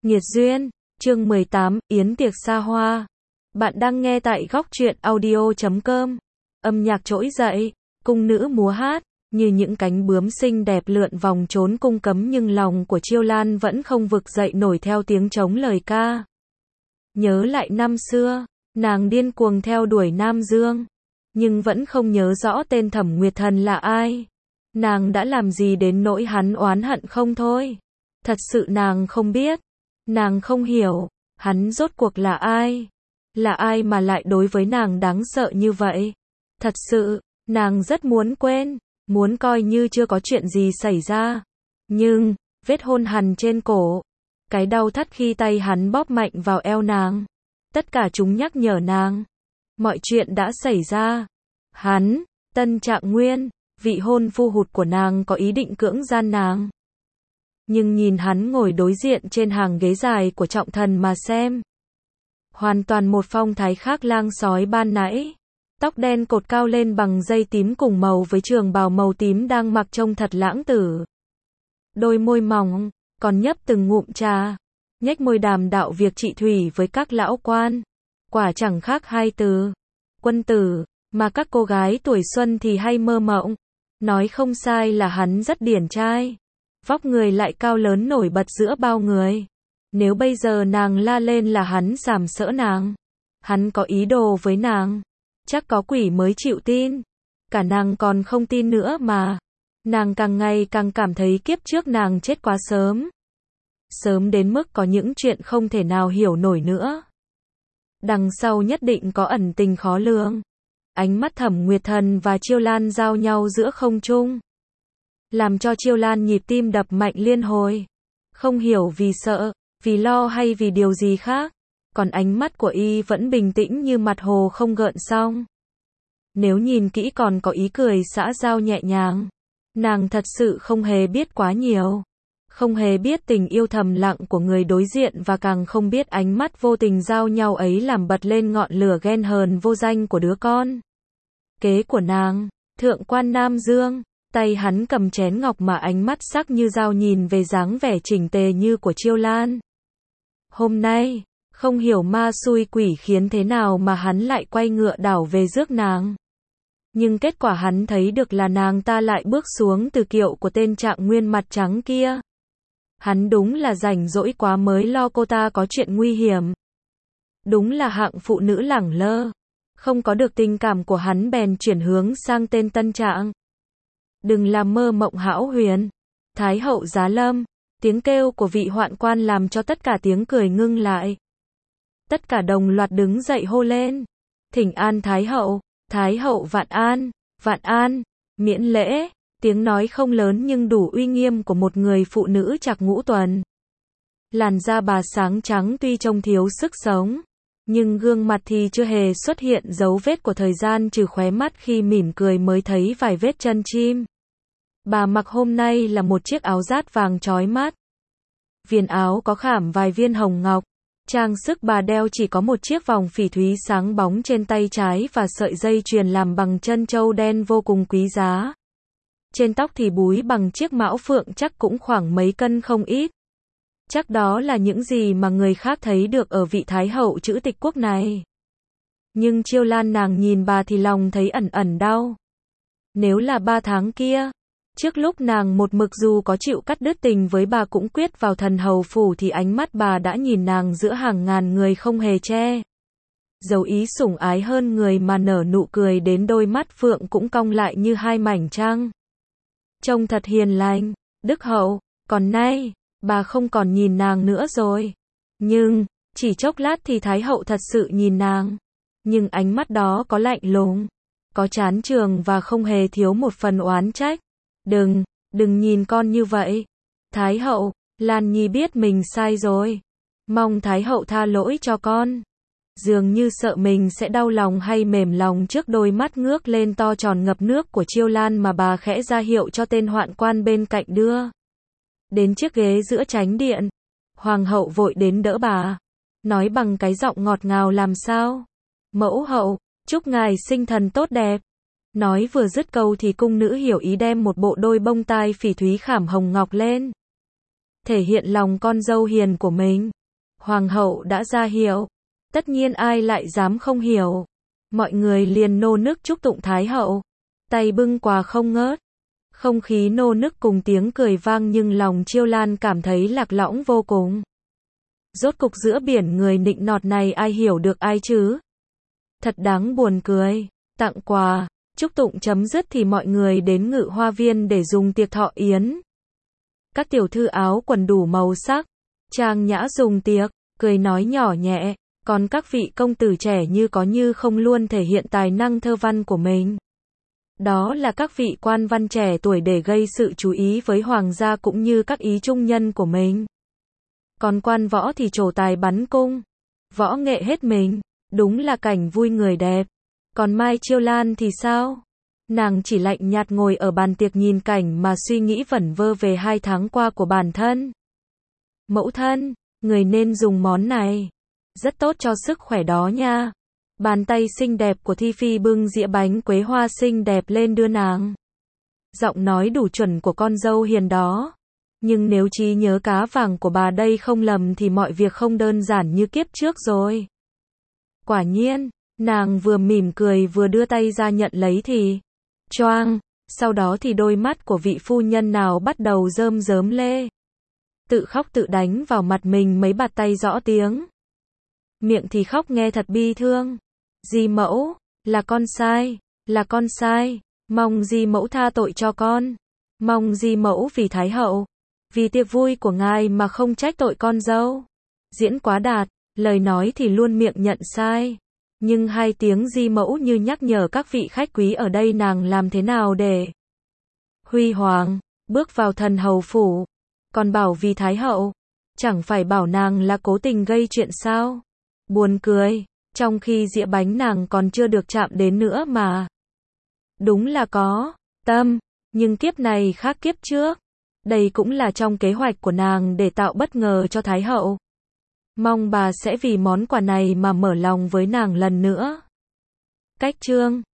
Nghiệt duyên, chương 18, Yến tiệc xa hoa. Bạn đang nghe tại góc truyện audio.com. Âm nhạc trỗi dậy, cung nữ múa hát, như những cánh bướm xinh đẹp lượn vòng trốn cung cấm, nhưng lòng của Chiêu Lan vẫn không vực dậy nổi theo tiếng trống lời ca. Nhớ lại năm xưa, nàng điên cuồng theo đuổi Nam Dương, nhưng vẫn không nhớ rõ tên Thẩm Nguyệt Thần là ai. Nàng đã làm gì đến nỗi hắn oán hận không thôi? Thật sự nàng không biết. Nàng không hiểu, hắn rốt cuộc là ai? Là ai mà lại đối với nàng đáng sợ như vậy? Thật sự, nàng rất muốn quên, muốn coi như chưa có chuyện gì xảy ra. Nhưng, vết hôn hằn trên cổ, cái đau thắt khi tay hắn bóp mạnh vào eo nàng, tất cả chúng nhắc nhở nàng. Mọi chuyện đã xảy ra. Hắn, Tân Trạng Nguyên, vị hôn phu hụt của nàng có ý định cưỡng gian nàng. Nhưng nhìn hắn ngồi đối diện trên hàng ghế dài của trọng thần mà xem. Hoàn toàn một phong thái khác lang sói ban nãy. Tóc đen cột cao lên bằng dây tím cùng màu với trường bào màu tím đang mặc trông thật lãng tử. Đôi môi mỏng, còn nhấp từng ngụm trà. Nhếch môi đàm đạo việc trị thủy với các lão quan. Quả chẳng khác hai từ quân tử, mà các cô gái tuổi xuân thì hay mơ mộng. Nói không sai là hắn rất điển trai. Vóc người lại cao lớn nổi bật giữa bao người. Nếu bây giờ nàng la lên là hắn sàm sỡ nàng. Hắn có ý đồ với nàng. Chắc có quỷ mới chịu tin. Cả nàng còn không tin nữa mà. Nàng càng ngày càng cảm thấy kiếp trước nàng chết quá sớm. Sớm đến mức có những chuyện không thể nào hiểu nổi nữa. Đằng sau nhất định có ẩn tình khó lường. Ánh mắt Thẩm Nguyệt Thần và Chiêu Lan giao nhau giữa không trung, làm cho Chiêu Lan nhịp tim đập mạnh liên hồi. Không hiểu vì sợ, vì lo hay vì điều gì khác. Còn ánh mắt của y vẫn bình tĩnh như mặt hồ không gợn sóng. Nếu nhìn kỹ còn có ý cười xã giao nhẹ nhàng. Nàng thật sự không hề biết quá nhiều. Không hề biết tình yêu thầm lặng của người đối diện, và càng không biết ánh mắt vô tình giao nhau ấy làm bật lên ngọn lửa ghen hờn vô danh của đứa con kế của nàng, thượng quan Nam Dương. Tay hắn cầm chén ngọc mà ánh mắt sắc như dao nhìn về dáng vẻ chỉnh tề như của Chiêu Lan. Hôm nay, không hiểu ma xui quỷ khiến thế nào mà hắn lại quay ngựa đảo về rước nàng. Nhưng kết quả hắn thấy được là nàng ta lại bước xuống từ kiệu của tên Trạng Nguyên mặt trắng kia. Hắn đúng là rảnh rỗi quá mới lo cô ta có chuyện nguy hiểm. Đúng là hạng phụ nữ lẳng lơ. Không có được tình cảm của hắn bèn chuyển hướng sang tên Tân Trạng. Đừng làm mơ mộng hão huyền. Thái hậu giá lâm. Tiếng kêu của vị hoạn quan làm cho tất cả tiếng cười ngưng lại. Tất cả đồng loạt đứng dậy hô lên. Thỉnh an Thái hậu vạn an, miễn lễ. Tiếng nói không lớn nhưng đủ uy nghiêm của một người phụ nữ trạc ngũ tuần. Làn da bà sáng trắng tuy trông thiếu sức sống, nhưng gương mặt thì chưa hề xuất hiện dấu vết của thời gian, trừ khóe mắt khi mỉm cười mới thấy vài vết chân chim. Bà mặc hôm nay là một chiếc áo dát vàng chói mắt. Viền áo có khảm vài viên hồng ngọc. Trang sức bà đeo chỉ có một chiếc vòng phỉ thúy sáng bóng trên tay trái và sợi dây chuyền làm bằng chân châu đen vô cùng quý giá. Trên tóc thì búi bằng chiếc mão phượng chắc cũng khoảng mấy cân không ít. Chắc đó là những gì mà người khác thấy được ở vị thái hậu chữ tịch quốc này. Nhưng Chiêu Lan nàng nhìn bà thì lòng thấy ẩn ẩn đau. Nếu là 3 tháng kia, trước lúc nàng một mực dù có chịu cắt đứt tình với bà cũng quyết vào thần hầu phủ, thì ánh mắt bà đã nhìn nàng giữa hàng ngàn người không hề che dấu ý sủng ái hơn người, mà nở nụ cười đến đôi mắt phượng cũng cong lại như hai mảnh trăng. Trông thật hiền lành, đức hậu. Còn nay, bà không còn nhìn nàng nữa rồi. Nhưng, chỉ chốc lát thì Thái hậu thật sự nhìn nàng. Nhưng ánh mắt đó có lạnh lùng, có chán chường và không hề thiếu một phần oán trách. Đừng nhìn con như vậy. Thái hậu, Lan Nhi biết mình sai rồi. Mong Thái hậu tha lỗi cho con. Dường như sợ mình sẽ đau lòng hay mềm lòng trước đôi mắt ngước lên to tròn ngập nước của Chiêu Lan, mà bà khẽ ra hiệu cho tên hoạn quan bên cạnh đưa đến chiếc ghế giữa chánh điện. Hoàng hậu vội đến đỡ bà, nói bằng cái giọng ngọt ngào làm sao. Mẫu hậu, chúc ngài sinh thần tốt đẹp. Nói vừa dứt câu thì cung nữ hiểu ý đem một bộ đôi bông tai phỉ thúy khảm hồng ngọc lên. thể hiện lòng con dâu hiền của mình. Hoàng hậu đã ra hiệu, tất nhiên ai lại dám không hiểu. Mọi người liền nô nức chúc tụng Thái hậu, tay bưng quà không ngớt. Không khí nô nức cùng tiếng cười vang nhưng lòng Chiêu Lan cảm thấy lạc lõng vô cùng. Rốt cục giữa biển người nịnh nọt này ai hiểu được ai chứ? Thật đáng buồn cười. Tặng quà, chúc tụng chấm dứt thì mọi người đến Ngự Hoa Viên để dùng tiệc thọ yến. Các tiểu thư áo quần đủ màu sắc, trang nhã dùng tiệc, cười nói nhỏ nhẹ, còn các vị công tử trẻ như có như không luôn thể hiện tài năng thơ văn của mình. Đó là các vị quan văn trẻ tuổi để gây sự chú ý với hoàng gia cũng như các ý trung nhân của mình. Còn quan võ thì trổ tài bắn cung, võ nghệ hết mình, đúng là cảnh vui người đẹp. Còn Mai Chiêu Lan thì sao? Nàng chỉ lạnh nhạt ngồi ở bàn tiệc nhìn cảnh mà suy nghĩ vẩn vơ về 2 tháng qua của bản thân. Mẫu thân, người nên dùng món này. Rất tốt cho sức khỏe đó nha. Bàn tay xinh đẹp của Thi Phi bưng dĩa bánh quế hoa xinh đẹp lên đưa nàng. Giọng nói đủ chuẩn của con dâu hiền đó. Nhưng nếu trí nhớ cá vàng của bà đây không lầm thì mọi việc không đơn giản như kiếp trước rồi. Quả nhiên, nàng vừa mỉm cười vừa đưa tay ra nhận lấy thì choang, sau đó thì đôi mắt của vị phu nhân nào bắt đầu rơm rớm lê. Tự khóc tự đánh vào mặt mình mấy bạt tay rõ tiếng. Miệng thì khóc nghe thật bi thương. Di mẫu, là con sai, mong di mẫu tha tội cho con. Mong di mẫu vì Thái hậu, vì tiệc vui của ngài mà không trách tội con dâu. Diễn quá đạt, lời nói thì luôn miệng nhận sai. Nhưng 2 tiếng di mẫu như nhắc nhở các vị khách quý ở đây nàng làm thế nào để huy hoàng, bước vào thần hầu phủ. Còn bảo vì Thái hậu, chẳng phải bảo nàng là cố tình gây chuyện sao? Buồn cười, trong khi dĩa bánh nàng còn chưa được chạm đến nữa mà. Đúng là có tâm, nhưng kiếp này khác kiếp trước. Đây cũng là trong kế hoạch của nàng để tạo bất ngờ cho Thái hậu. Mong bà sẽ vì món quà này mà mở lòng với nàng lần nữa. Cách chương